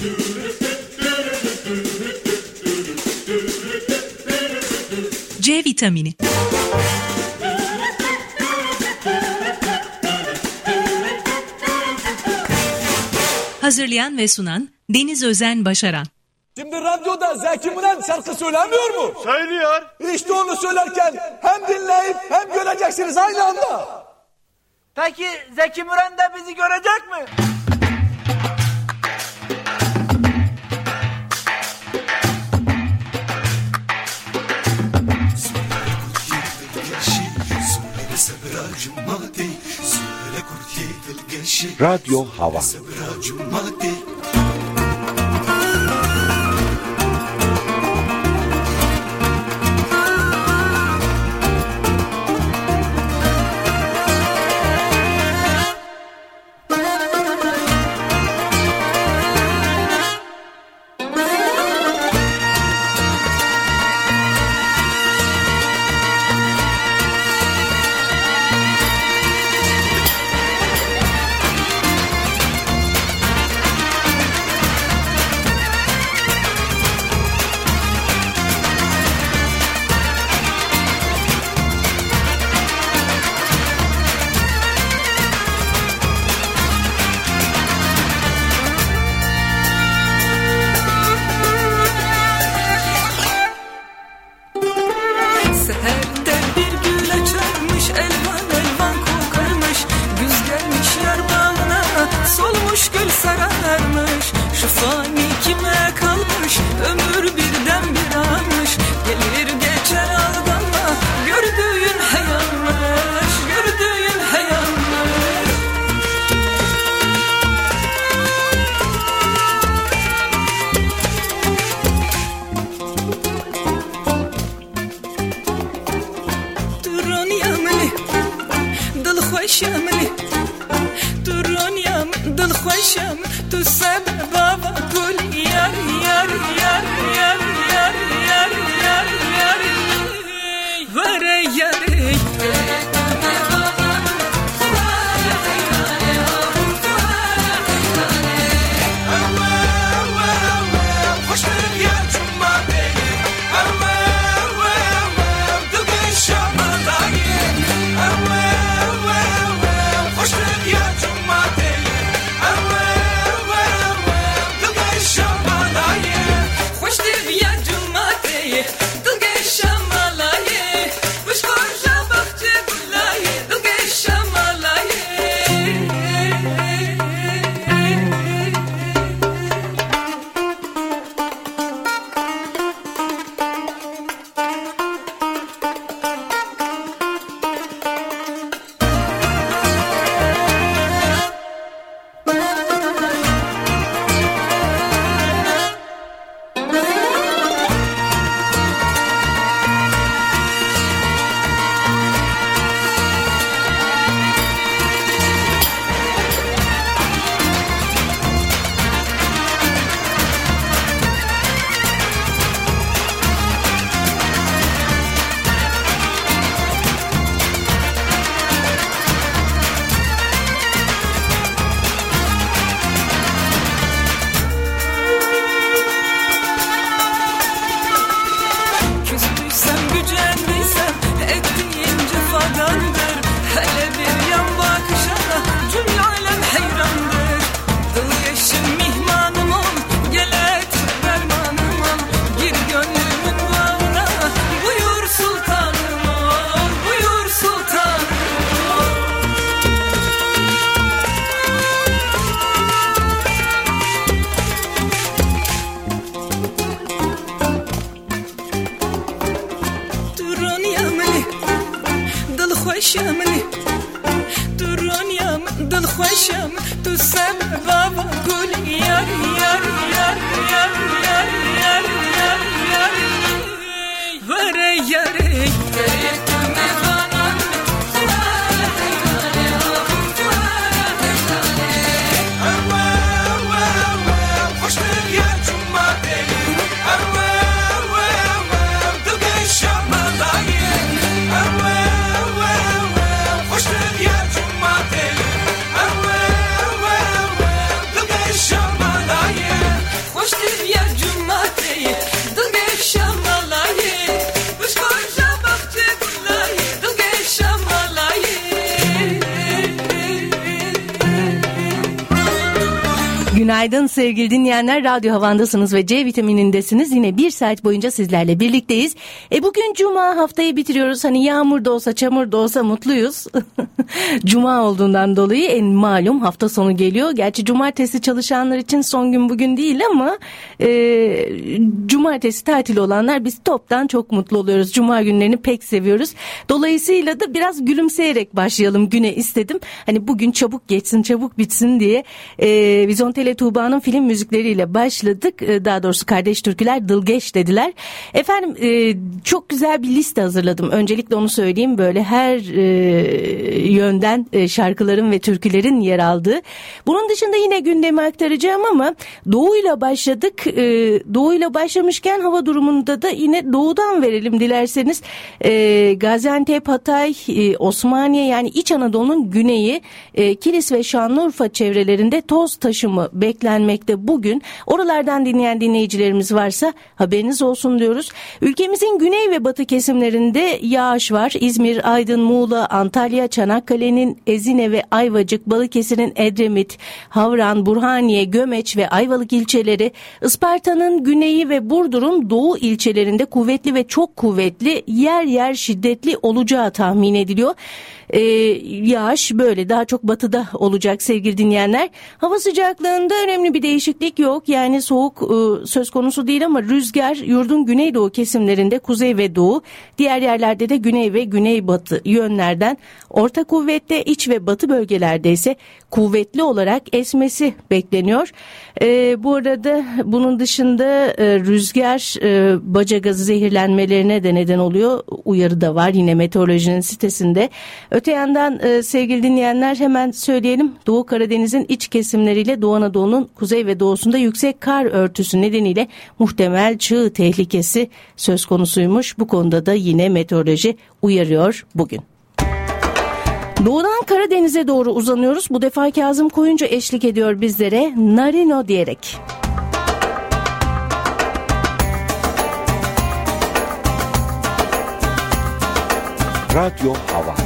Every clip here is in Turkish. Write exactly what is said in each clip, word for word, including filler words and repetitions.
C vitamini. Hazırlayan ve sunan Deniz Özen Başaran. Şimdi radyoda Zeki Müren şarkı söylemiyor mu? Söylüyor. İşte onu söylerken hem dinleyip hem göreceksiniz aynı anda. Peki Zeki Müren de bizi görecek mi? Radyo Hava. Günaydın sevgili dinleyenler, Radyo Havan'dasınız ve C vitaminindesiniz. Yine bir saat boyunca sizlerle birlikteyiz. E bugün Cuma, haftayı bitiriyoruz. Hani yağmur da olsa çamur da olsa mutluyuz. Cuma olduğundan dolayı en malum hafta sonu geliyor. Gerçi cumartesi çalışanlar için son gün bugün değil ama e, cumartesi tatil olanlar biz toptan çok mutlu oluyoruz. Cuma günlerini pek seviyoruz. Dolayısıyla da biraz gülümseyerek başlayalım güne istedim. Hani bugün çabuk geçsin, çabuk bitsin diye e, Vizontele Tuğba'nın film müzikleriyle başladık. E, daha doğrusu kardeş türküler Dılgeç dediler. Efendim e, çok güzel bir liste hazırladım. Öncelikle onu söyleyeyim, böyle her e, yönden e, şarkıların ve türkülerin yer aldığı. Bunun dışında yine gündemi aktaracağım ama doğuyla başladık. E, doğuyla başlamışken hava durumunda da yine doğudan verelim dilerseniz. E, Gaziantep, Hatay, e, Osmaniye yani İç Anadolu'nun güneyi, e, Kilis ve Şanlıurfa çevrelerinde toz taşımı beklenmekte bugün. Oralardan dinleyen dinleyicilerimiz varsa haberiniz olsun diyoruz. Ülkemizin güney ve batı kesimlerinde yağış var. İzmir, Aydın, Muğla, Antalya, Çanakkale'nin Ezine ve Ayvacık, Balıkesir'in Edremit, Havran, Burhaniye, Gömeç ve Ayvalık ilçeleri, Isparta'nın güneyi ve Burdur'un doğu ilçelerinde kuvvetli ve çok kuvvetli, yer yer şiddetli olacağı tahmin ediliyor. Ee, yağış böyle daha çok batıda olacak sevgili dinleyenler. Hava sıcaklığında önemli bir değişiklik yok. Yani soğuk e, söz konusu değil ama rüzgar yurdun güneydoğu kesimlerinde kuzey ve doğu, diğer yerlerde de güney ve güneybatı yönlerden orta kuvvette, iç ve batı bölgelerde ise kuvvetli olarak esmesi bekleniyor. Ee, bu arada bunun dışında e, rüzgar e, baca gazı zehirlenmelerine de neden oluyor. Uyarı da var yine meteorolojinin sitesinde. Öte yandan e, sevgili dinleyenler hemen söyleyelim. Doğu Karadeniz'in iç kesimleriyle Doğu Anadolu'nun kuzey ve doğusunda yüksek kar örtüsü nedeniyle muhtemel çığ tehlikesi söz konusuymuş. Bu konuda da yine meteoroloji uyarıyor bugün. Doğudan Karadeniz'e doğru uzanıyoruz. Bu defa Kazım Koyuncu eşlik ediyor bizlere Narino diyerek. Radyo Hava.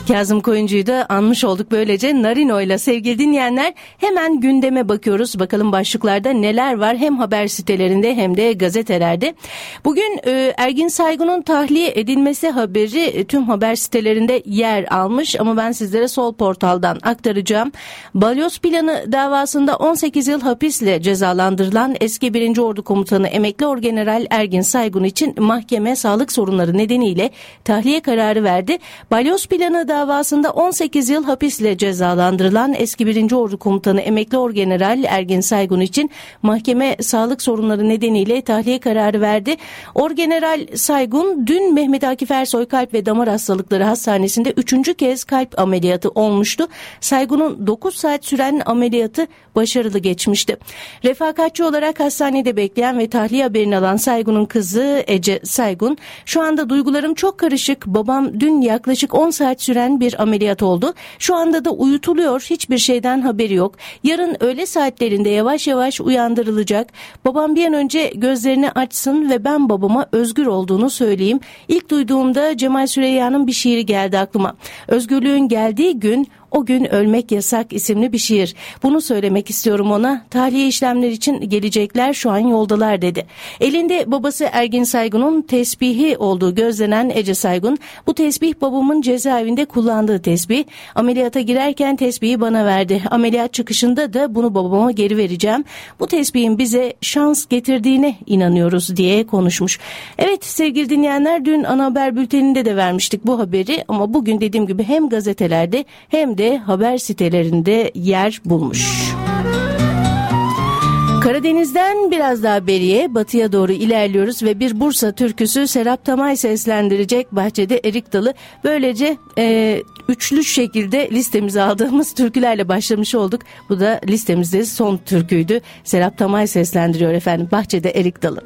Kazım Koyuncu'yu da anmış olduk böylece Narino'yla. Sevgili dinleyenler, hemen gündeme bakıyoruz. Bakalım başlıklarda neler var hem haber sitelerinde hem de gazetelerde. Bugün e, Ergin Saygun'un tahliye edilmesi haberi e, tüm haber sitelerinde yer almış ama ben sizlere Sol Portal'dan aktaracağım. Balyoz Planı davasında on sekiz yıl hapisle cezalandırılan eski birinci Ordu Komutanı Emekli Orgeneral Ergin Saygun için mahkeme sağlık sorunları nedeniyle tahliye kararı verdi. Balyoz Planı davasında on sekiz yıl hapisle cezalandırılan eski birinci Ordu Komutanı Emekli Orgeneral Ergin Saygun için mahkeme sağlık sorunları nedeniyle tahliye kararı verdi. Orgeneral Saygun dün Mehmet Akif Ersoy Kalp ve Damar Hastalıkları Hastanesi'nde üçüncü kez kalp ameliyatı olmuştu. Saygun'un dokuz saat süren ameliyatı başarılı geçmişti. Refakatçi olarak hastanede bekleyen ve tahliye haberini alan Saygun'un kızı Ece Saygun, "Şu anda duygularım çok karışık. Babam dün yaklaşık on saat süren bir ameliyat oldu. Şu anda da uyutuluyor. Hiçbir şeyden haberi yok. Yarın öğle saatlerinde yavaş yavaş uyandırılacak. Babam bir an önce gözlerini açsın ve ben babama özgür olduğunu söyleyeyim." İlk duyduğumda Cemal Süreyya'nın bir şiiri geldi aklıma. "Özgürlüğün geldiği gün, o gün ölmek yasak" isimli bir şiir. "Bunu söylemek istiyorum ona. Tahliye işlemleri için gelecekler, şu an yoldalar" dedi. Elinde babası Ergin Saygun'un tesbihi olduğu gözlenen Ece Saygun, "Bu tesbih babamın cezaevinde kullandığı tesbih. Ameliyata girerken tesbihi bana verdi. Ameliyat çıkışında da bunu babama geri vereceğim. Bu tesbihin bize şans getirdiğine inanıyoruz" diye konuşmuş. Evet sevgili dinleyenler, dün ana haber bülteninde de vermiştik bu haberi ama bugün dediğim gibi hem gazetelerde hem de haber sitelerinde yer bulmuş. Karadeniz'den biraz daha beriye, batıya doğru ilerliyoruz ve bir Bursa türküsü Serap Tamay seslendirecek Bahçede Erik Dalı. Böylece e, üçlü şekilde listemize aldığımız türkülerle başlamış olduk. Bu da listemizde son türküydü. Serap Tamay seslendiriyor efendim, Bahçede Erik Dalı.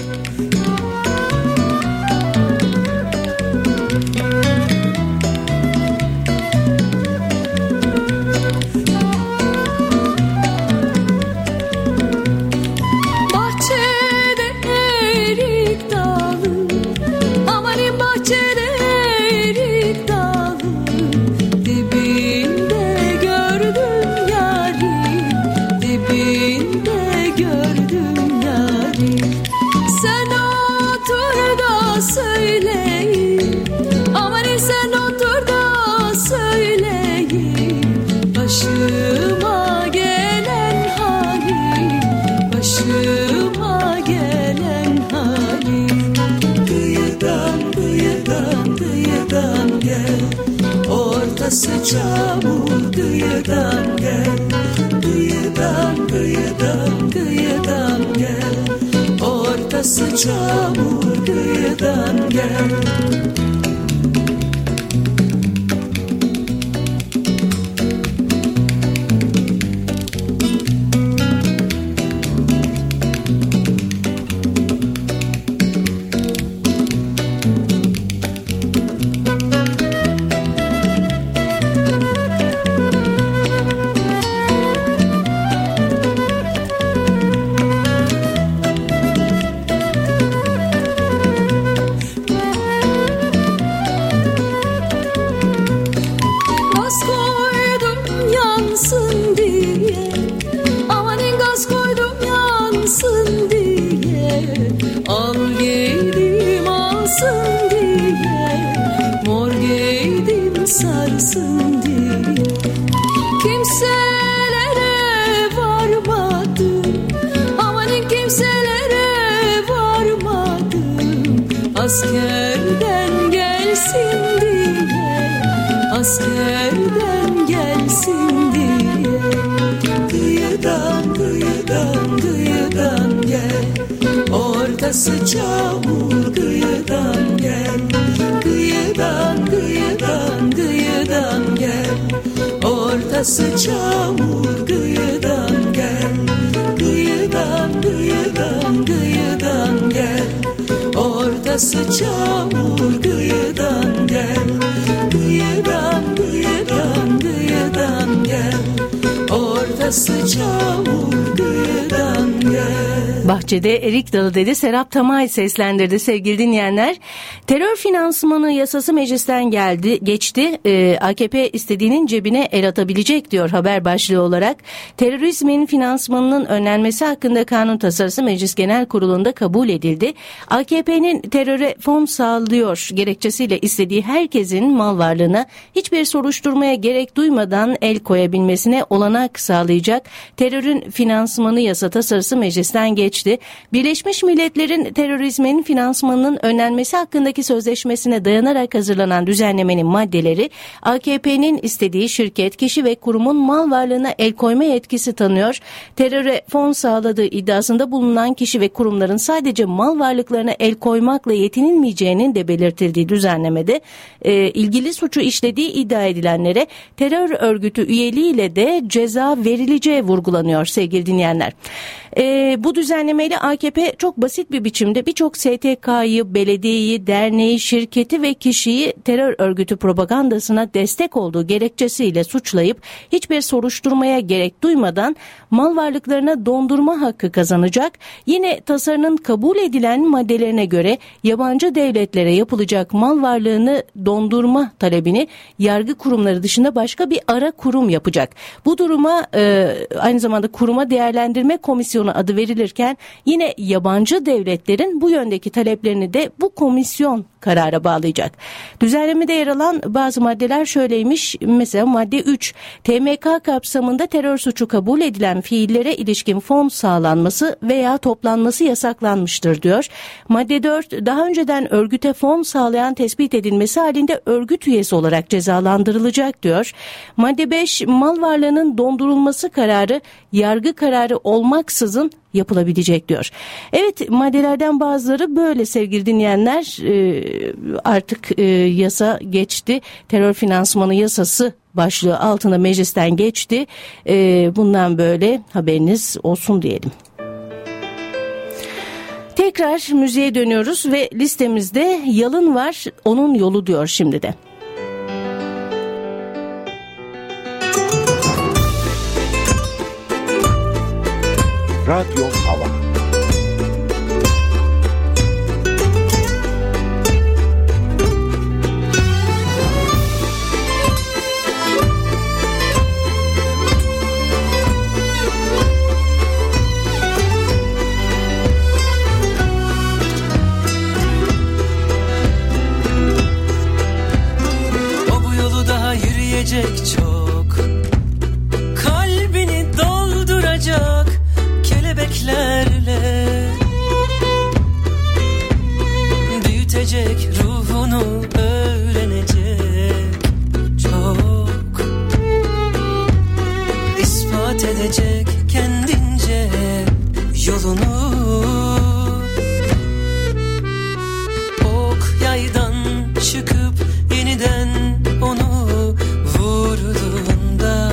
Çamur kıyıdan gel, kıyıdan kıyıdan kıyıdan gel, ortası çamur kıyıdan gel. Askerden gelsin diye, askerden gelsin diye, kıyıdan kıyıdan kıyıdan gel, ortası çamur kıyıdan gel, kıyıdan kıyıdan kıyıdan gel, ortası çamur kıyıdan gel, kıyıdan kıyıdan kıyıdan gel, ortası çamur kıyıdan gel, kıyıdan kıyıdan kıyıdan gel, ortası çamur kıyıdan gel. bahçede erik dalı dedi. Serap Tamay seslendirdi sevgili dinleyenler. Terör finansmanı yasası meclisten geldi, geçti. Ee, A K P istediğinin cebine el atabilecek diyor haber başlığı olarak. Terörizmin finansmanının önlenmesi hakkında kanun tasarısı Meclis Genel Kurulu'nda kabul edildi. A K P'nin teröre fon sağlıyor gerekçesiyle istediği herkesin mal varlığına hiçbir soruşturmaya gerek duymadan el koyabilmesine olanak sağlayacak terörün finansmanı yasa tasarısı meclisten geçti. Birleşmiş Milletler'in terörizmin finansmanının önlenmesi hakkındaki sözleşmesine dayanarak hazırlanan düzenlemenin maddeleri A K P'nin istediği şirket, kişi ve kurumun mal varlığına el koyma yetkisi tanıyor. Teröre fon sağladığı iddiasında bulunan kişi ve kurumların sadece mal varlıklarına el koymakla yetinilmeyeceğinin de belirtildiği düzenlemede e, ilgili suçu işlediği iddia edilenlere terör örgütü üyeliğiyle de ceza verileceği vurgulanıyor sevgili dinleyenler. E, bu düzenlemeyle A K P çok basit bir biçimde birçok S T K'yı, belediyeyi, derneği, şirketi ve kişiyi terör örgütü propagandasına destek olduğu gerekçesiyle suçlayıp hiçbir soruşturmaya gerek duymadan mal varlıklarına dondurma hakkı kazanacak. Yine tasarının kabul edilen maddelerine göre yabancı devletlere yapılacak mal varlığını dondurma talebini yargı kurumları dışında başka bir ara kurum yapacak. Bu duruma e, aynı zamanda kuruma değerlendirme komisyonu adı verilirken yine yabancı devletlerin bu yöndeki taleplerini de bu komisyon karara bağlayacak. Düzenlemede yer alan bazı maddeler şöyleymiş. Mesela madde üç. T M K kapsamında terör suçu kabul edilen fiillere ilişkin fon sağlanması veya toplanması yasaklanmıştır diyor. Madde dört. Daha önceden örgüte fon sağlayan tespit edilmesi halinde örgüt üyesi olarak cezalandırılacak diyor. Madde beş. Mal varlığının dondurulması kararı yargı kararı olmaksızın yapılabilecek diyor. Evet, maddelerden bazıları böyle sevgili dinleyenler. Ee, artık e, yasa geçti. Terör finansmanı yasası başlığı altında meclisten geçti. Ee, bundan böyle haberiniz olsun diyelim. Tekrar müziğe dönüyoruz ve listemizde Yalın var, onun yolu diyor şimdi de. Radyo Hava. O bu yolu daha yürüyecek çok, kalbini dolduracak kelebeklerle, büyütecek ruhunu, öğrenecek çok, ispat edecek kendince yolunu. Ok yaydan çıkıp yeniden onu vurduğunda,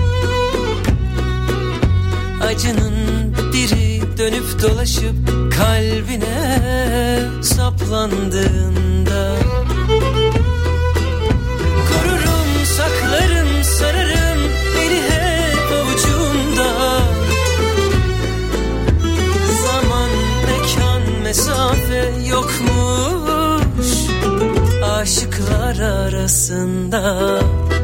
acının biri dönüp dolaşıp kalbine saplandığında, korurum, saklarım, sararım, eli hep avucumda. Zaman, mekan, mesafe yokmuş aşıklar arasında.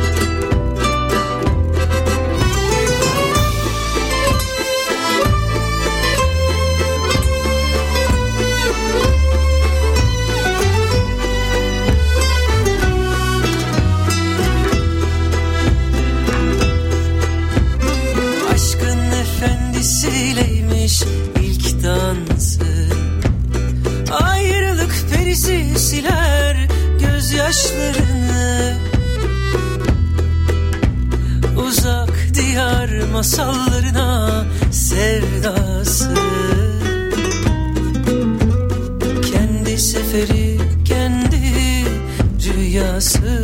Efendisiyleymiş ilk dansı, ayrılık perisi siler gözyaşlarını. Uzak diyar masallarına sevdası, kendi seferi, kendi rüyası.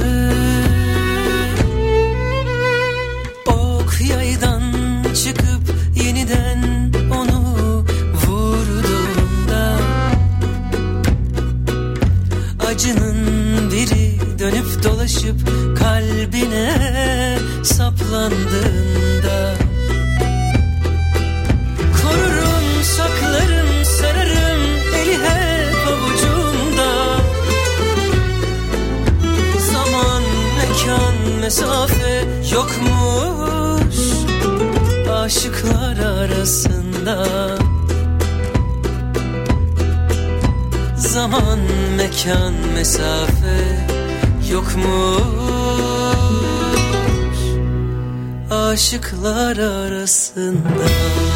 Ok yaydan çıkıp yeniden onu vurduğunda, acının biri dönüp dolaşıp kalbine saplandığında, korurum, saklarım, mesafe yokmuş aşıklar arasında. Zaman, mekan, mesafe yokmuş aşıklar arasında.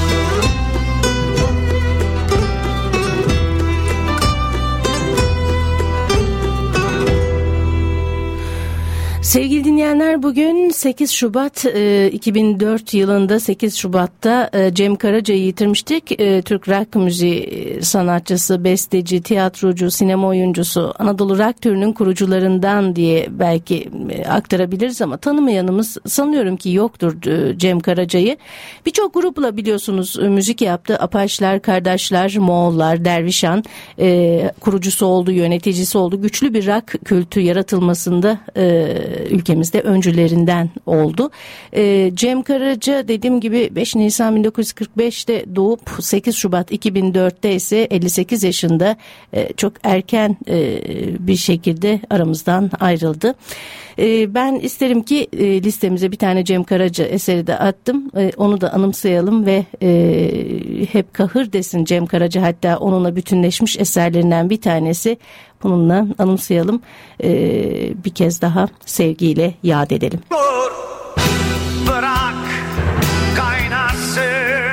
Sevgili dinleyenler, bugün sekiz Şubat iki bin dört yılında sekiz Şubat'ta Cem Karaca'yı yitirmiştik. Türk rock müziği sanatçısı, besteci, tiyatrocu, sinema oyuncusu, Anadolu rock türünün kurucularından diye belki aktarabiliriz ama tanımayanımız sanıyorum ki yoktur Cem Karaca'yı. Birçok grupla biliyorsunuz müzik yaptı. Apaçlar, Kardeşler, Moğollar, Dervişan kurucusu oldu, yöneticisi oldu. Güçlü bir rock kültü yaratılmasında ülkemizde öncülerinden oldu. E, Cem Karaca dediğim gibi beş Nisan bin dokuz yüz kırk beşte doğup sekiz Şubat iki bin dörtte ise elli sekiz yaşında e, çok erken e, bir şekilde aramızdan ayrıldı. E, ben isterim ki e, listemize bir tane Cem Karaca eseri de attım. E, onu da anımsayalım ve e, hep kahır desin Cem Karaca, hatta onunla bütünleşmiş eserlerinden bir tanesi. Bununla anımsayalım. Ee, bir kez daha sevgiyle yad edelim. Dur, bırak kaynasın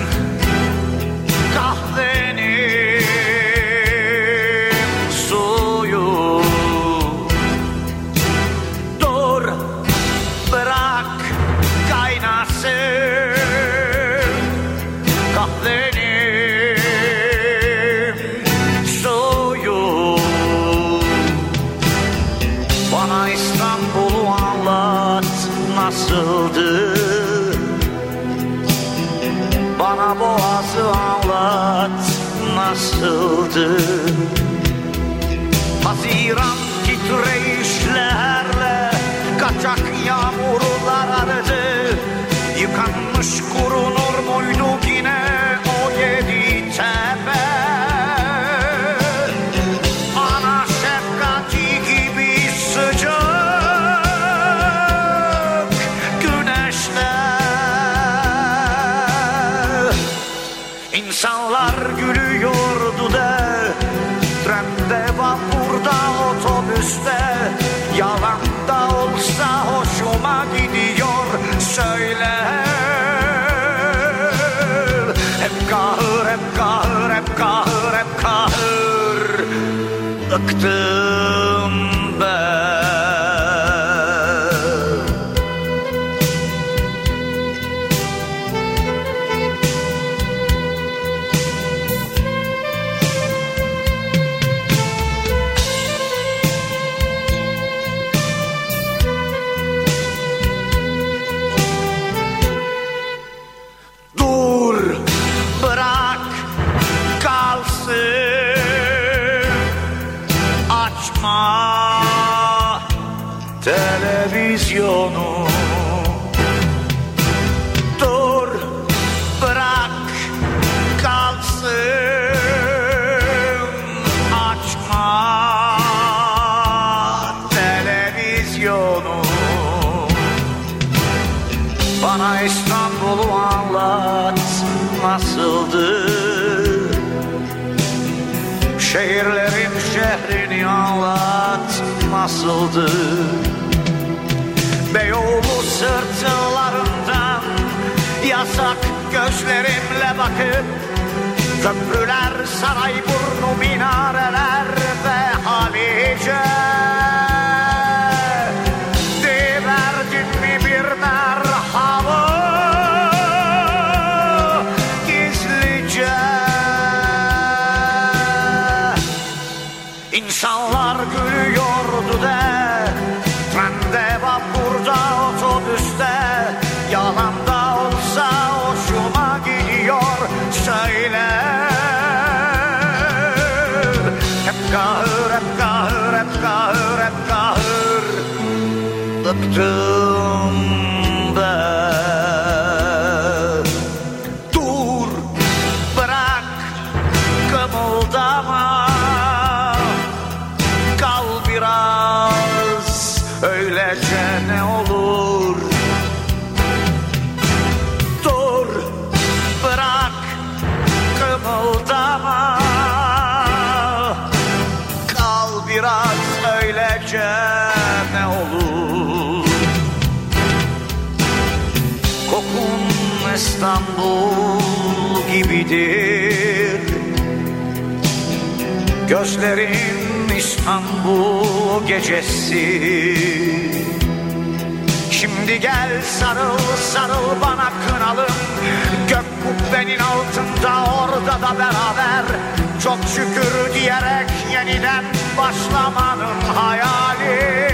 kahvenin suyu. Dur, bırak kaynasın kahvenin suyu. Bana İstanbul'u anlat nasıldı, bana Boğaz'ı anlat nasıldı. Haziran titreyişlerle kaçak yağmurlar aradı. Yıkanmış kurunur muydu yine o yedi tepe? Ana şefkati gibi sıcak güneşte İnsanlar gülüyordu de, trende, vapurda, otobüste. Yalan da olsa hoşuma gidiyor, söyle. Hep kahır, hep kahır, hep kahır, hep kahır. Bıktım ben. Dur, bırak kalsın, açma televizyonu. Dur, bırak kalsın, açma televizyonu. Bana İstanbul'u anlat nasıldı, şehirlerin şehrini anlat nasıldı. Beyoğlu sırtlarından yasak gözlerimle bakıp, köprüler, Sarayburnu, minareler ve Halice. Deverdin mi bir merhaba gizlice? İnsanlar gülüyordu de, trende, vapurda, otobüste. Yalan da olsa hoşuma gidiyor, söyle. Hep kahır, hep kahır, hep kahır, hep kahır. Bıktım ben. Dur, bırak kımıldama, kal biraz öyle gece ne olur? Dur, bırak, kımıldama. Kal biraz öylece ne olur? Kokun İstanbul gibidir, gözlerin İstanbul gecesi. Şimdi gel sarıl sarıl bana kınalım, gök kubbenin altında orada da beraber çok şükür diyerek yeniden başlamanın hayali.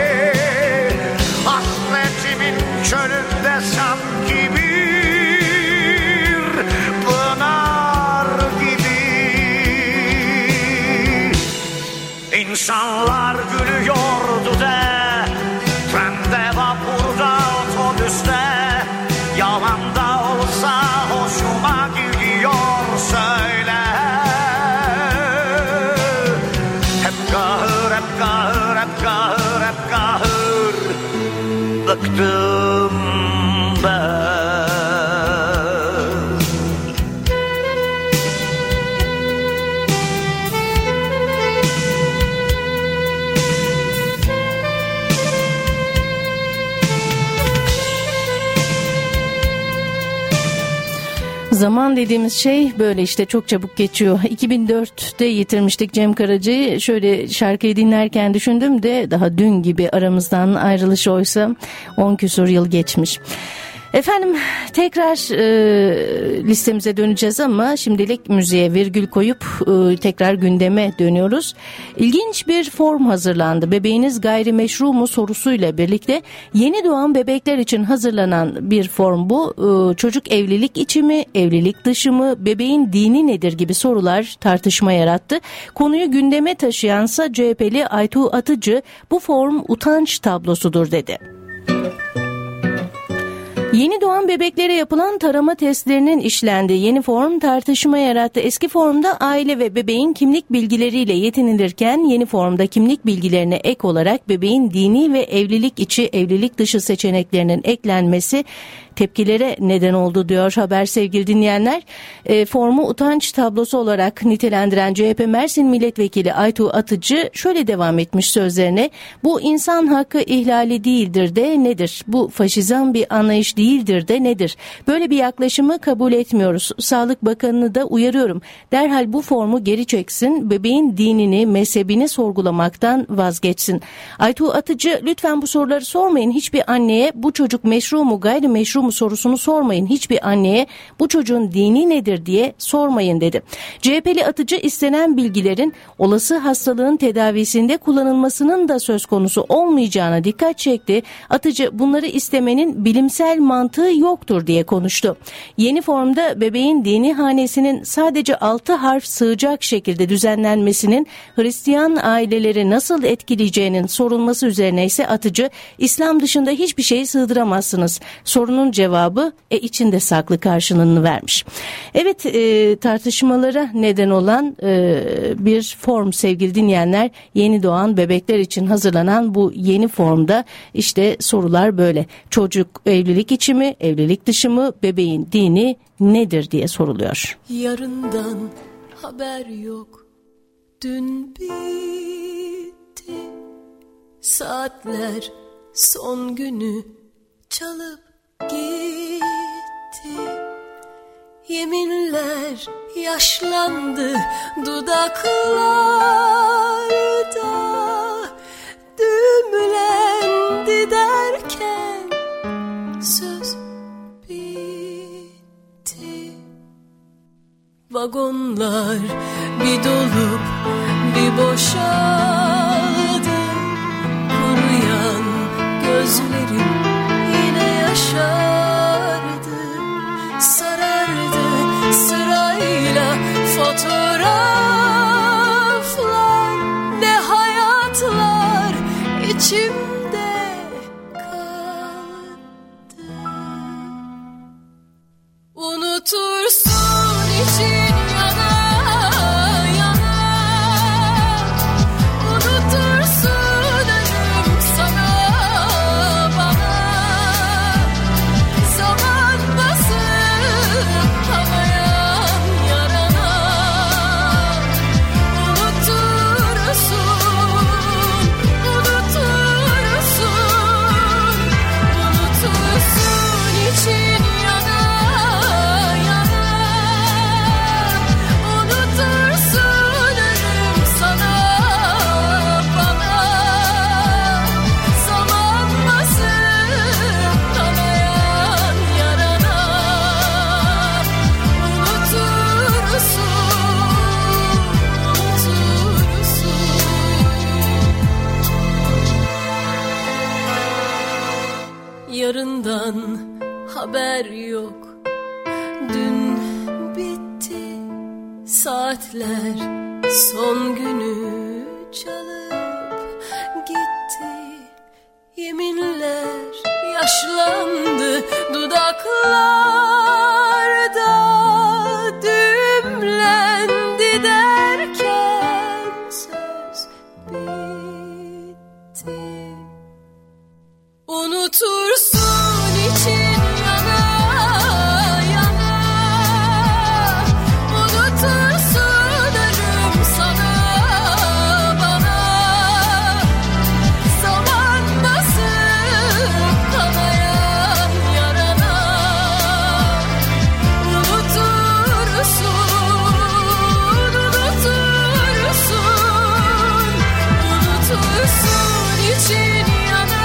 Hasretimin çölünde sanki bir pınar gibi İnsanlar gülüyordu de, trende, vapurda, otobüste. Yalan da olsa hoşuma gidiyor söyle. Hep kahır, hep kahır, hep kahır, hep kahır. Bıktım ben. Zaman dediğimiz şey böyle işte, çok çabuk geçiyor. iki bin dörtte yitirmiştik Cem Karaca'yı. Şöyle şarkıyı dinlerken düşündüm de daha dün gibi aramızdan ayrılış, oysa on küsur yıl geçmiş. Efendim tekrar e, listemize döneceğiz ama şimdilik müziğe virgül koyup e, tekrar gündeme dönüyoruz. İlginç bir form hazırlandı. Bebeğiniz gayrimeşru mu sorusuyla birlikte yeni doğan bebekler için hazırlanan bir form bu. E, çocuk evlilik içi mi, evlilik dışı mı, bebeğin dini nedir gibi sorular tartışma yarattı. Konuyu gündeme taşıyansa C H P'li Aytuğ Atıcı bu form utanç tablosudur dedi. Yeni doğan bebeklere yapılan tarama testlerinin işlendiği yeni form tartışma yarattı. Eski formda aile ve bebeğin kimlik bilgileriyle yetinilirken yeni formda kimlik bilgilerine ek olarak bebeğin dini ve evlilik içi, evlilik dışı seçeneklerinin eklenmesi tepkilere neden oldu diyor haber sevgili dinleyenler. E, formu utanç tablosu olarak nitelendiren C H P Mersin Milletvekili Aytuğ Atıcı şöyle devam etmiş sözlerine. Bu insan hakkı ihlali değildir de nedir? Bu faşizan bir anlayış değildir de nedir? Böyle bir yaklaşımı kabul etmiyoruz. Sağlık Bakanı'nı da uyarıyorum. Derhal bu formu geri çeksin. Bebeğin dinini, mezhebini sorgulamaktan vazgeçsin. Aytuğ Atıcı lütfen bu soruları sormayın hiçbir anneye. Bu çocuk meşru mu, gayrimeşru mu sorusunu sormayın hiçbir anneye. Bu çocuğun dini nedir diye sormayın dedi. C H P'li Atıcı istenen bilgilerin olası hastalığın tedavisinde kullanılmasının da söz konusu olmayacağına dikkat çekti. Atıcı bunları istemenin bilimsel mantığı yoktur diye konuştu. Yeni formda bebeğin dini hanesinin sadece altı harf sığacak şekilde düzenlenmesinin Hristiyan aileleri nasıl etkileyeceğinin sorulması üzerine ise Atıcı, İslam dışında hiçbir şeyi sığdıramazsınız. Sorunun cevabı e, içinde saklı karşılığını vermiş. Evet, e, tartışmalara neden olan e, bir form sevgili dinleyenler. Yeni doğan bebekler için hazırlanan bu yeni formda işte sorular böyle. Çocuk evlilik içi mi, evlilik dışı mı, bebeğin dini nedir diye soruluyor. Yarından haber yok, dün bitti, saatler son günü çalıp gitti. Yeminler yaşlandı dudaklarda, düğümlendi derken söz bitti. Vagonlar bir dolup bir boşaldı, kuruyan gözlerim yine yaşardı, sarardı sırayla fotoğraflar, ne hayatlar içimde kaldı. Unutursun için yana yana, yarından haber yok. Dün bitti saatler, son günü çalıp gitti. Yeminler yaşlandı dudaklarda, düğümlendi derken söz bitti. Unutursun için yana yana, unutursun ölüm sana bana. Zaman basıp kanayan yarana, unutursun, unutursun, unutursun için yana.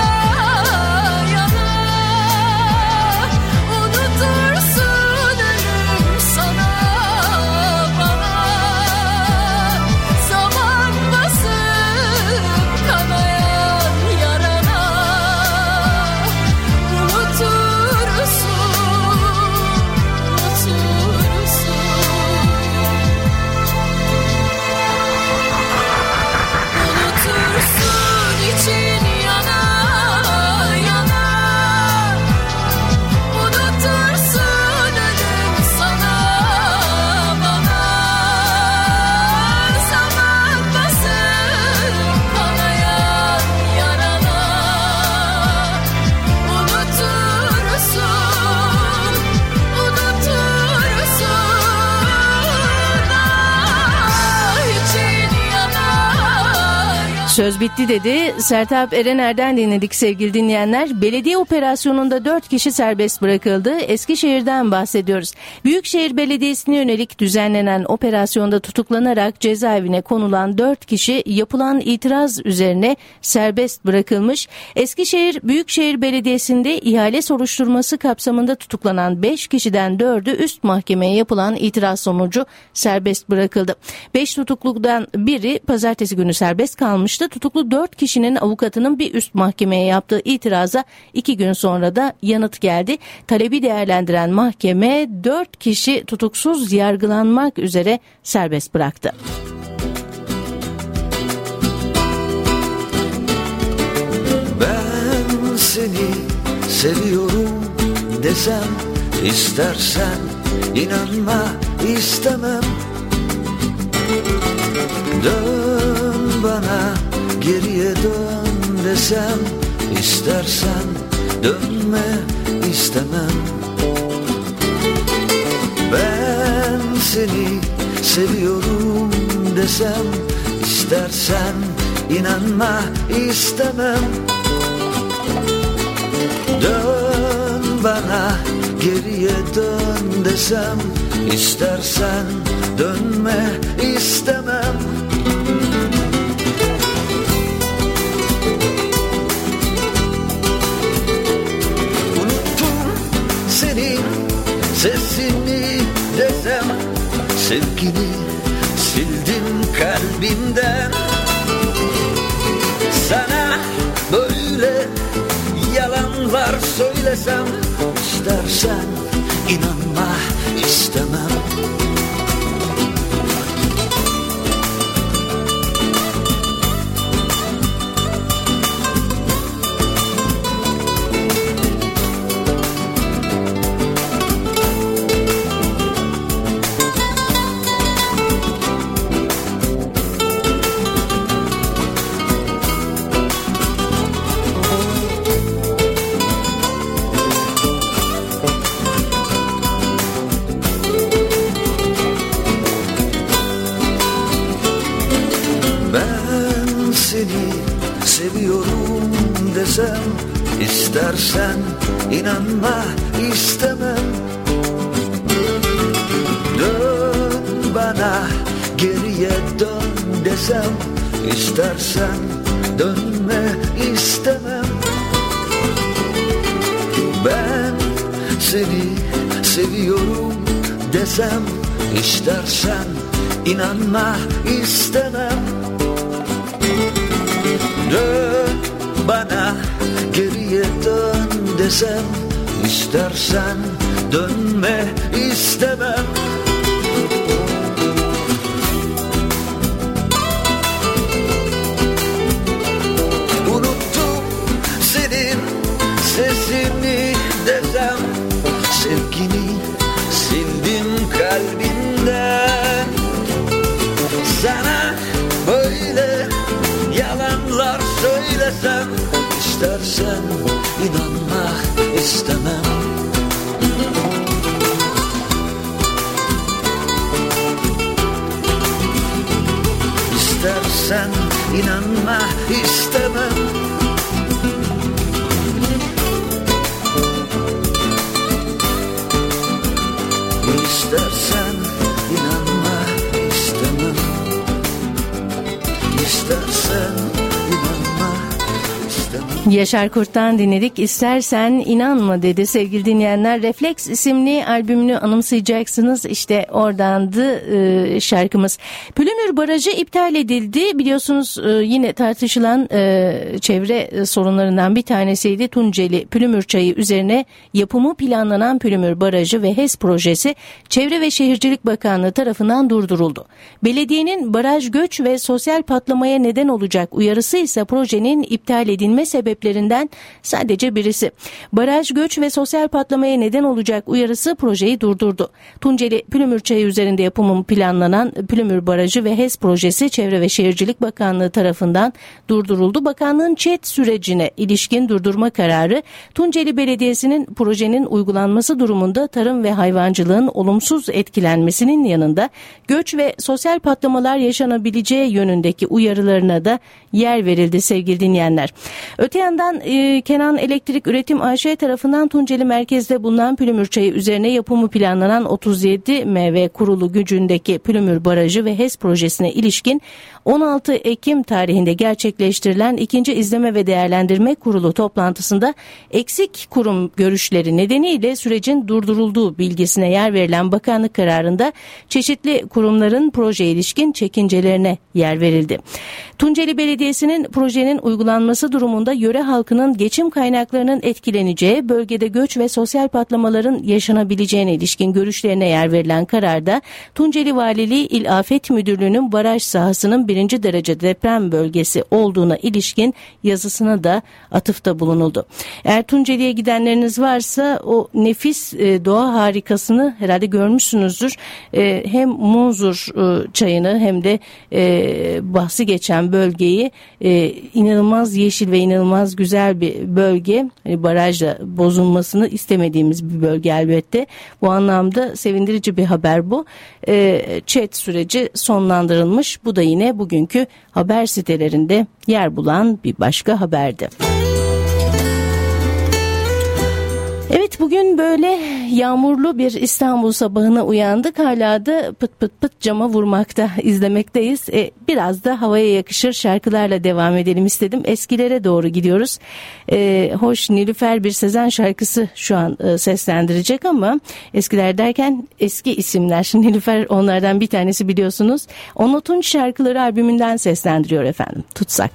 Söz bitti dedi. Sertab Erener'den dinledik sevgili dinleyenler. Belediye operasyonunda dört kişi serbest bırakıldı. Eskişehir'den bahsediyoruz. Büyükşehir Belediyesi'ne yönelik düzenlenen operasyonda tutuklanarak cezaevine konulan dört kişi yapılan itiraz üzerine serbest bırakılmış. Eskişehir Büyükşehir Belediyesi'nde ihale soruşturması kapsamında tutuklanan beş kişiden dördü üst mahkemeye yapılan itiraz sonucu serbest bırakıldı. beş tutukludan biri pazartesi günü serbest kalmıştı. Tutuklu dört kişinin avukatının bir üst mahkemeye yaptığı itiraza iki gün sonra da yanıt geldi. Talebi değerlendiren mahkeme dört kişi tutuksuz yargılanmak üzere serbest bıraktı. Ben seni seviyorum desem, istersen inanma istemem. Dön bana, geriye dön desem, istersen dönme istemem. Ben seni seviyorum desem, istersen inanma istemem. Dön bana, geriye dön desem, istersen dönme istemem. Unuttum senin sesini desem, sevgini sildim kalbimden. Sana böyle yalanlar söylesem, istersen inanma istemem. Seviyorum desem, istersen inanma istemem. Dön bana, geriye dön desem, istersen dönme istemem. Ben seni seviyorum desem, istersen inanma istemem. Dön bana, geriye dön desem, istersen dönme istemem. Unuttum senin sesini desem, sevgini sildim kalbimden. Sana böyle yalanlar söylesem, istersen inanmak istemem. İstersen inanma istemem. İstersen inanma istemem. İstersen inanma istemem. Yaşar Kurt'tan dinledik. İstersen inanma dedi sevgili dinleyenler. Refleks isimli albümünü anımsayacaksınız. İşte oradandı e, şarkımız. Pülümür Barajı iptal edildi. Biliyorsunuz e, yine tartışılan e, çevre sorunlarından bir tanesiydi. Tunceli Pülümür Çayı üzerine yapımı planlanan Pülümür Barajı ve HES projesi Çevre ve Şehircilik Bakanlığı tarafından durduruldu. Belediyenin baraj göç ve sosyal patlamaya neden olacak uyarısı ise projenin iptal edilme sebeplerinden sadece birisi. Baraj göç ve sosyal patlamaya neden olacak uyarısı projeyi durdurdu. Tunceli Pülümür Çayı üzerinde yapımı planlanan Pülümür Barajı ve HES projesi Çevre ve Şehircilik Bakanlığı tarafından durduruldu. Bakanlığın ÇED sürecine ilişkin durdurma kararı Tunceli Belediyesi'nin projenin uygulanması durumunda tarım ve hayvancılığın olumsuz etkilenmesinin yanında göç ve sosyal patlamalar yaşanabileceği yönündeki uyarılarına da yer verildi sevgili dinleyenler. Öte yandan e, Kenan Elektrik Üretim A Ş tarafından Tunceli merkezde bulunan Pülümür Çayı üzerine yapımı planlanan otuz yedi megawatt kurulu gücündeki Pülümür Barajı ve HES projesine ilişkin on altı Ekim tarihinde gerçekleştirilen ikinci izleme ve değerlendirme kurulu toplantısında eksik kurum görüşleri nedeniyle sürecin durdurulduğu bilgisine yer verilen bakanlık kararında çeşitli kurumların projeye ilişkin çekincelerine yer verildi. Tunceli Belediyesi'nin projenin uygulanması durumunda yöre halkının geçim kaynaklarının etkileneceği, bölgede göç ve sosyal patlamaların yaşanabileceğine ilişkin görüşlerine yer verilen kararda Tunceli Valiliği İl Afet Müdürlüğü'nün baraj sahasının birinci derece deprem bölgesi olduğuna ilişkin yazısına da atıfta bulunuldu. Eğer Tunceli'ye gidenleriniz varsa o nefis e, doğa harikasını herhalde görmüşsünüzdür. E, hem Munzur e, çayını hem de e, bahsi geçen bölgeyi e, inanılmaz yeşil ve inanılmaz güzel bir bölge. Hani barajla bozulmasını istemediğimiz bir bölge elbette. Bu anlamda sevindirici bir haber bu. E, ÇED süreci sonlandırılmış. Bu da yine bugünkü haber sitelerinde yer bulan bir başka haberdi. Evet, bugün böyle yağmurlu bir İstanbul sabahına uyandık. Hala da pıt pıt pıt cama vurmakta, izlemekteyiz. E, biraz da havaya yakışır şarkılarla devam edelim istedim. Eskilere doğru gidiyoruz. E, hoş Nilüfer bir Sezen şarkısı şu an e, seslendirecek ama eskiler derken eski isimler. Nilüfer onlardan bir tanesi biliyorsunuz. Onur Tunç şarkıları albümünden seslendiriyor efendim. Tutsak.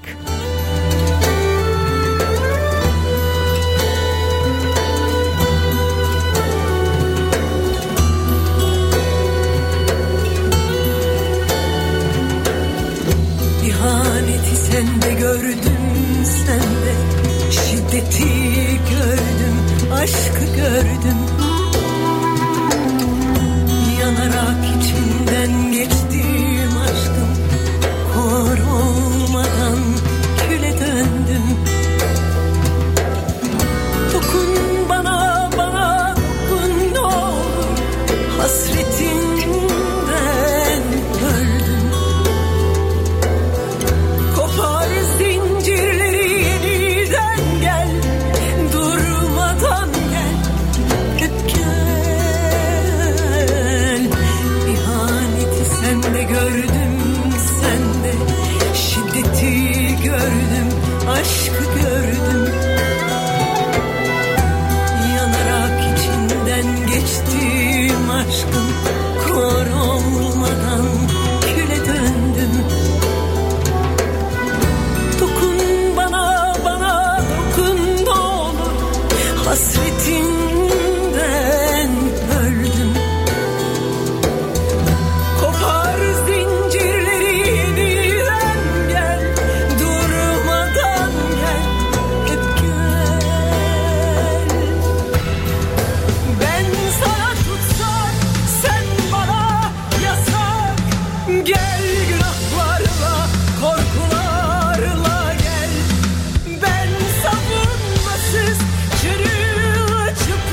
İhaneti sende gördüm, sende şiddeti gördüm, aşkı gördüm. Yanarak içimden geçtim aşkım, kor olmadan küle döndüm. Dokun bana, bana dokun ne olur, hasretinden öldüm. Kopar zincirleri yeniden gel, durmadan gel, hep hasretinden öldüm. Kopar zincirlerinden gel, durmadan gel, hep gel. Ben sana tutsak, sen bana yasak. Gel günahlarla, korkularla gel. Ben savunmasız, çırılçıplak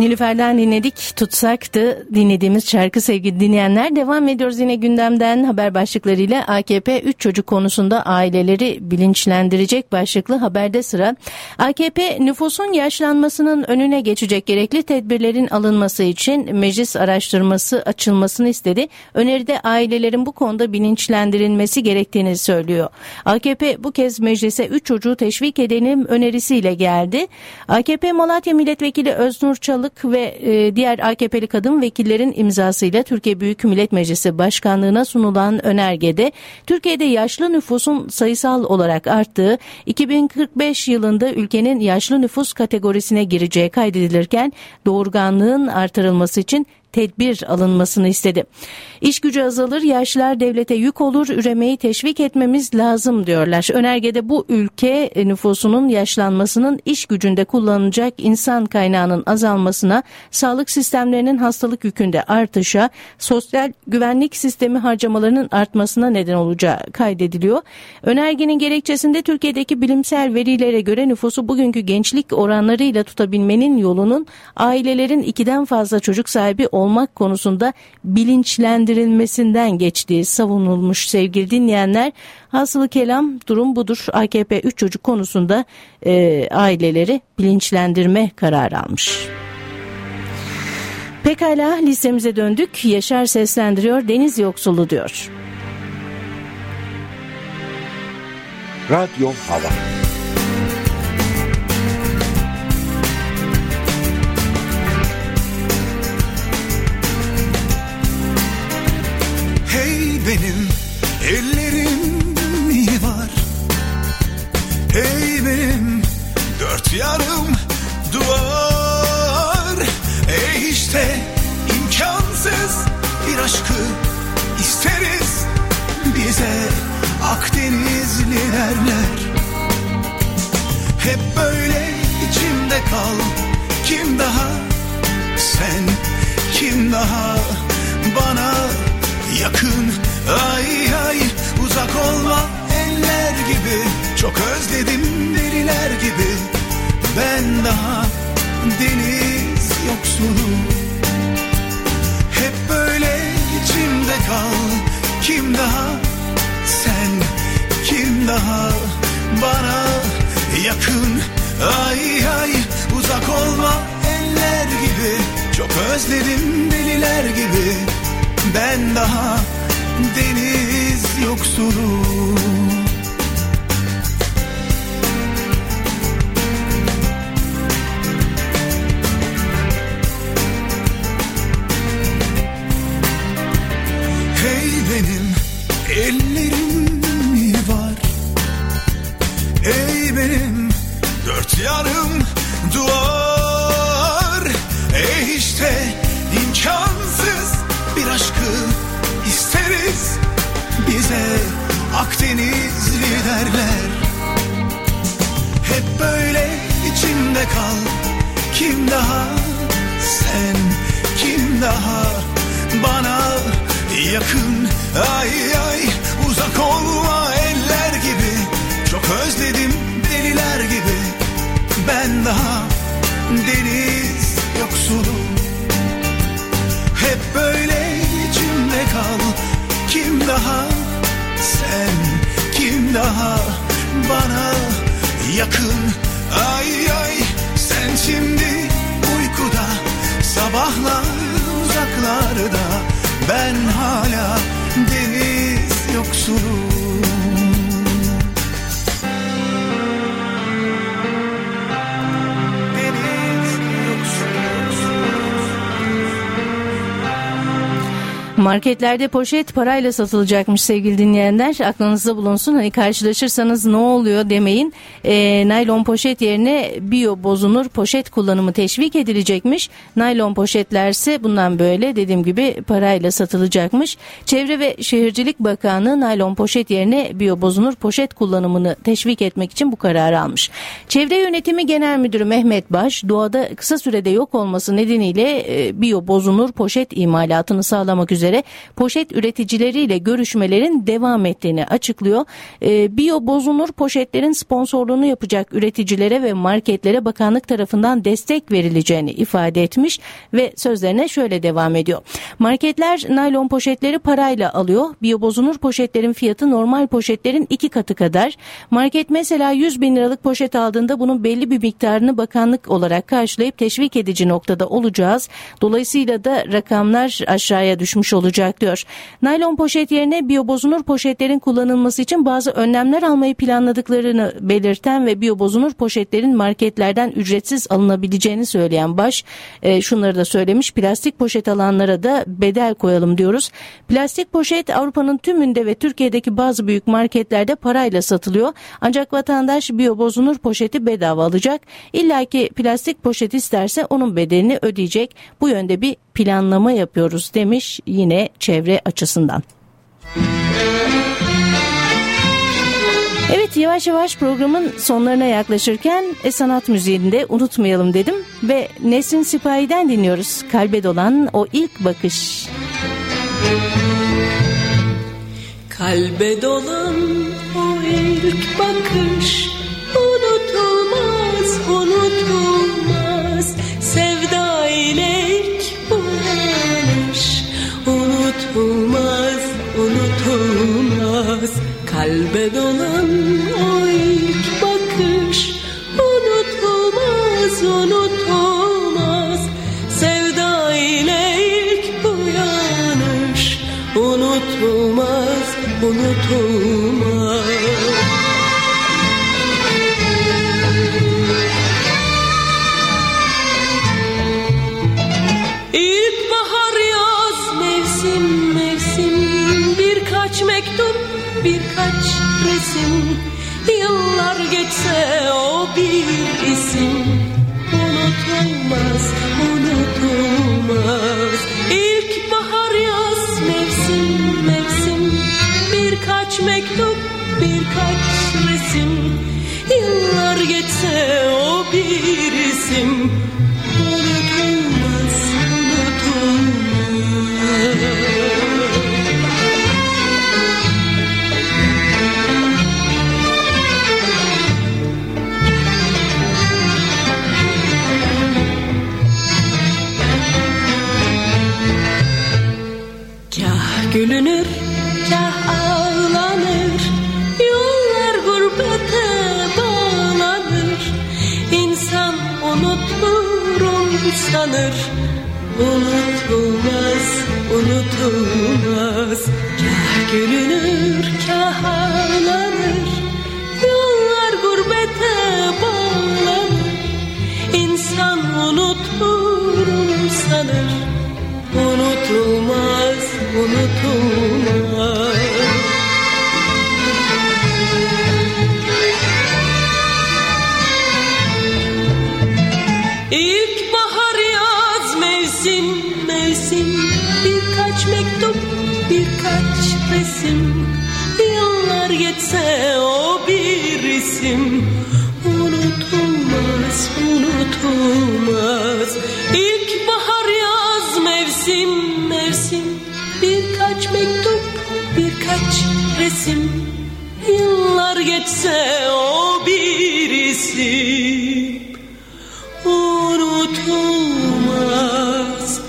Nilüfer'den dinledik. Tutsaktı dinlediğimiz şarkı sevgili dinleyenler. Devam ediyoruz yine gündemden haber başlıklarıyla. A K P üç çocuk konusunda aileleri bilinçlendirecek başlıklı haberde sıra. A K P nüfusun yaşlanmasının önüne geçecek gerekli tedbirlerin alınması için meclis araştırması açılmasını istedi. Öneride ailelerin bu konuda bilinçlendirilmesi gerektiğini söylüyor. A K P bu kez meclise üç çocuğu teşvik edelim önerisiyle geldi. A K P Malatya Milletvekili Öznur Çalık ve e, diğer A K P'li kadın vekillerin imzasıyla Türkiye Büyük Millet Meclisi Başkanlığı'na sunulan önergede Türkiye'de yaşlı nüfusun sayısal olarak arttığı, iki bin kırk beş yılında ülkenin yaşlı nüfus kategorisine gireceği kaydedilirken doğurganlığın artırılması için tedbir alınmasını istedi. İş gücü azalır, yaşlılar devlete yük olur, üremeyi teşvik etmemiz lazım diyorlar. Önergede bu ülke nüfusunun yaşlanmasının iş gücünde kullanılacak insan kaynağının azalmasına, sağlık sistemlerinin hastalık yükünde artışa, sosyal güvenlik sistemi harcamalarının artmasına neden olacağı kaydediliyor. Önergenin gerekçesinde Türkiye'deki bilimsel verilere göre nüfusu bugünkü gençlik oranlarıyla tutabilmenin yolunun ailelerin ikiden fazla çocuk sahibi olmak konusunda bilinçlendirilmesinden geçtiği savunulmuş sevgili dinleyenler. Hasılı kelam durum budur. A K P üç çocuk konusunda e, aileleri bilinçlendirme kararı almış. Pekala, listemize döndük. Yaşar seslendiriyor, deniz yoksulu diyor. Radyo Hava. Benim ellerim niye var? Ey benim dört yarım duvar. Ey işte imkansız bir aşkı isteriz bize Akdenizli derler. Hep böyle içimde kal. Kim daha? Sen kim daha? Bana yakın, ay ay uzak olma eller gibi. Çok özledim deliler gibi. Ben daha deniz yoksulu. Hep böyle içimde kal. Kim daha? Sen kim daha? Bana yakın, ay ay uzak olma eller gibi. Çok özledim deliler gibi. Ben daha deniz yoksulu. Hey benim ellerim mi var? Ey benim dört yarım duvar. Ey işte imkansız bir aşkı isteriz bize Akdenizli derler. Hep böyle içimde kal. Kim daha? Sen kim daha? Bana yakın, ay ay uzak olma eller gibi. Çok özledim deliler gibi. Ben daha deniz yoksulu. Hep böyle içimde kal. Kim daha? Sen kim daha? Bana yakın, ay ay sen şimdi uykuda, sabahlar uzaklarda. Ben hala deniz yoksulu. Marketlerde poşet parayla satılacakmış sevgili dinleyenler. Aklınızda bulunsun. Hani karşılaşırsanız ne oluyor demeyin. E, naylon poşet yerine biyo bozunur poşet kullanımı teşvik edilecekmiş. Naylon poşetlerse bundan böyle dediğim gibi parayla satılacakmış. Çevre ve Şehircilik Bakanlığı naylon poşet yerine biyo bozunur poşet kullanımını teşvik etmek için bu kararı almış. Çevre Yönetimi Genel Müdürü Mehmet Baş, doğada kısa sürede yok olması nedeniyle e, biyo bozunur poşet imalatını sağlamak üzere üzere poşet üreticileriyle görüşmelerin devam ettiğini açıklıyor. E, Biyo Bozunur poşetlerin sponsorluğunu yapacak üreticilere ve marketlere bakanlık tarafından destek verileceğini ifade etmiş ve sözlerine şöyle devam ediyor. Marketler naylon poşetleri parayla alıyor. Biyo Bozunur poşetlerin fiyatı normal poşetlerin iki katı kadar. Market mesela yüz bin liralık poşet aldığında bunun belli bir miktarını bakanlık olarak karşılayıp teşvik edici noktada olacağız. Dolayısıyla da rakamlar aşağıya düşmüş olacak diyor. Naylon poşet yerine Biyo Bozunur poşetlerin kullanılması için bazı önlemler almayı planladıklarını belirten ve Biyo Bozunur poşetlerin marketlerden ücretsiz alınabileceğini söyleyen baş e, şunları da söylemiş. Plastik poşet alanlara da bedel koyalım diyoruz. Plastik poşet Avrupa'nın tümünde ve Türkiye'deki bazı büyük marketlerde parayla satılıyor. Ancak vatandaş Biyo Bozunur poşeti bedava alacak. İlla ki plastik poşet isterse onun bedelini ödeyecek. Bu yönde bir planlama yapıyoruz demiş yine çevre açısından. Evet, yavaş yavaş programın sonlarına yaklaşırken e, sanat müziğini de unutmayalım dedim ve Nesrin Sipahi'den dinliyoruz. Kalbe dolan o ilk bakış. Kalbe dolan o ilk bakış unutulmaz, unutulmaz. Sevda ile ilk uyanış unutulmaz, unutulmaz. Kalbe dolan o ilk bakış unutulmaz, unutulmaz. Sevda ile ilk uyanış unutulmaz, unutulmaz. İlkbahar yaz mevsim mevsim birkaç mektup birkaç resim yıllar geçse o bir isim unutulmaz, unutulmaz. İlkbahar yaz mevsim mevsim birkaç mektup birkaç resim yıllar geçse o bir isim unutulmaz, unutulmaz. Kah gülünür, kah ağlanır, yollar gurbete bağlanır. İnsan unuturum sanır, unutulmaz, unutulmaz. Kah gülünür, kah ağlanır, yollar gurbete bağlanır. İnsan unuturum sanır, unutulmaz, unutulmaz. İlkbahar yaz mevsim mevsim birkaç mektup birkaç resim yıllar geçse o bir isim unutulmaz, unutulmaz. İlkbahar yaz mevsim mevsim birkaç mektup birkaç resim yıllar geçse o bir isim unutulmaz,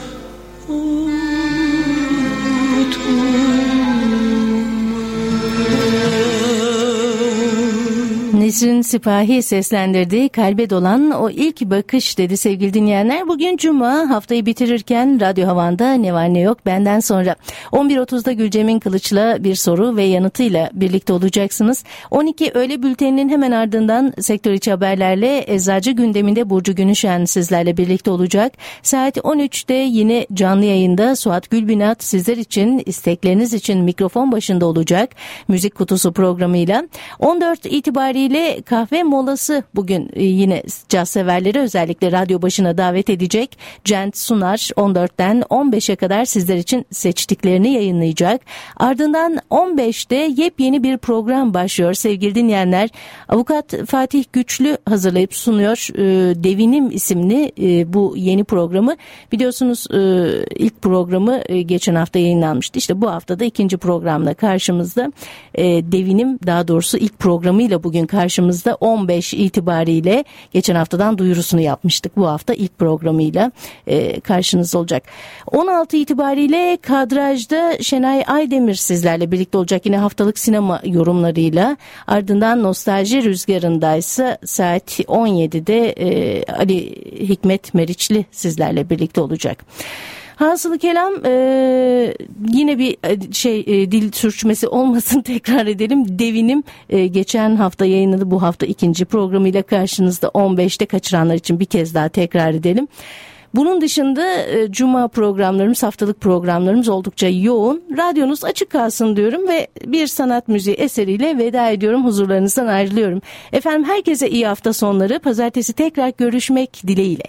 Nesrin Sipahi seslendirdiği Kalbe Dolan o ilk bakış dedi sevgili dinleyenler. Bugün Cuma, haftayı bitirirken Radyo Havan'da Ne Var Ne Yok benden sonra on bir otuzda Gülcemin Kılıç'la bir soru ve yanıtıyla birlikte olacaksınız. on iki öğle bülteninin hemen ardından sektör içi haberlerle eczacı gündeminde Burcu Günüşen sizlerle birlikte olacak. Saat on üçte yine canlı yayında Suat Gülbinat sizler için, istekleriniz için mikrofon başında olacak müzik kutusu programıyla. on dört itibariyle ve kahve molası bugün yine caz severleri özellikle radyo başına davet edecek. Cent Sunar on dörtten on beşe kadar sizler için seçtiklerini yayınlayacak. Ardından on beşte yepyeni bir program başlıyor sevgili dinleyenler. Avukat Fatih Güçlü hazırlayıp sunuyor. Devinim isimli bu yeni programı. Biliyorsunuz ilk programı geçen hafta yayınlanmıştı. İşte bu hafta da ikinci programla karşımızda. Devinim daha doğrusu ilk programıyla bugün karşımızda on beş itibariyle geçen haftadan duyurusunu yapmıştık. Bu hafta ilk programıyla karşınızda olacak. on altı itibariyle kadrajda Şenay Aydemir sizlerle birlikte olacak. Yine haftalık sinema yorumlarıyla. Ardından Nostalji Rüzgarı'ndaysa saat on yedide Ali Hikmet Meriçli sizlerle birlikte olacak. Hasılı kelam e, yine bir şey e, dil sürçmesi olmasın tekrar edelim. Devinim e, geçen hafta yayınladı, bu hafta ikinci programıyla karşınızda on beşte, kaçıranlar için bir kez daha tekrar edelim. Bunun dışında e, cuma programlarımız, haftalık programlarımız oldukça yoğun. Radyonuz açık kalsın diyorum ve bir sanat müziği eseriyle veda ediyorum. Huzurlarınızdan ayrılıyorum. Efendim herkese iyi hafta sonları. Pazartesi tekrar görüşmek dileğiyle.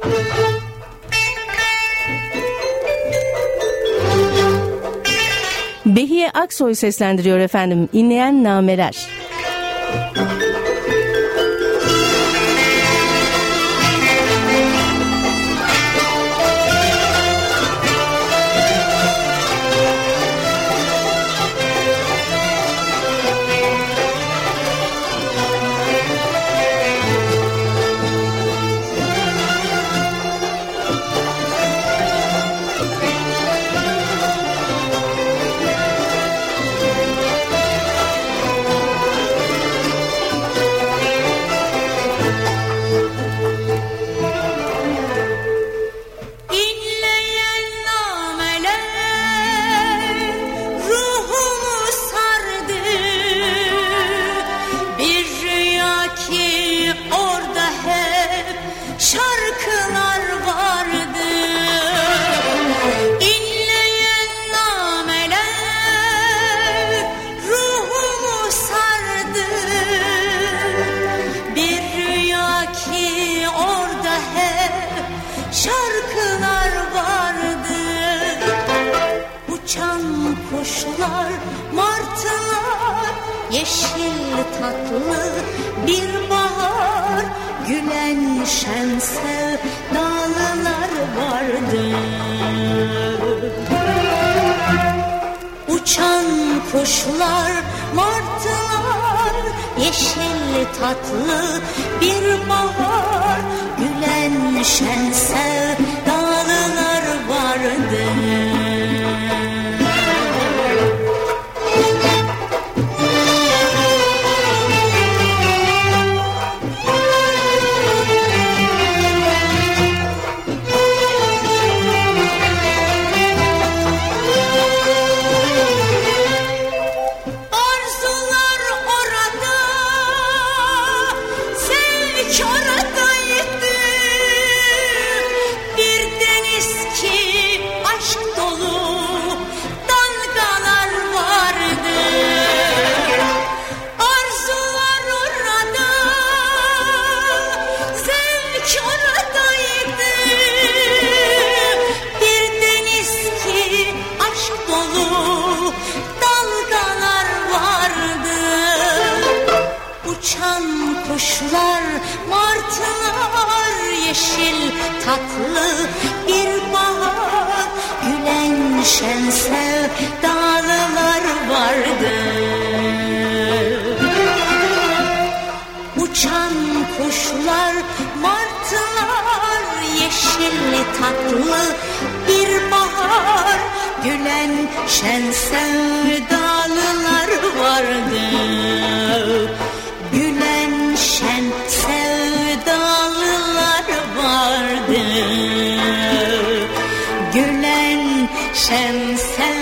Behiye Aksoy seslendiriyor efendim. İnleyen nameler. Kuşlar, martılar, yeşil tatlı bir bahar, gülen şen sevdalılar vardı. Uçan kuşlar, martılar, yeşil tatlı bir bahar, gülen şen sevdalılar vardı. Kuşlar, martılar, yeşil tatlı bir bahar, gülen şen sevdalılar vardı. Uçan kuşlar, martılar, yeşil tatlı bir bahar, gülen şen sevdalılar vardı. Gülen şen sevdalılar vardı. Gülen şen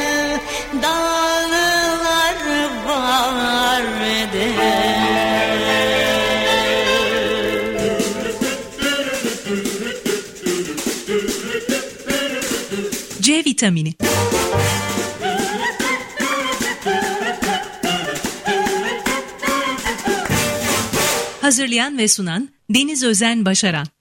sevdalılar vardı. C vitamini. Hazırlayan ve sunan Deniz Özen Başaran.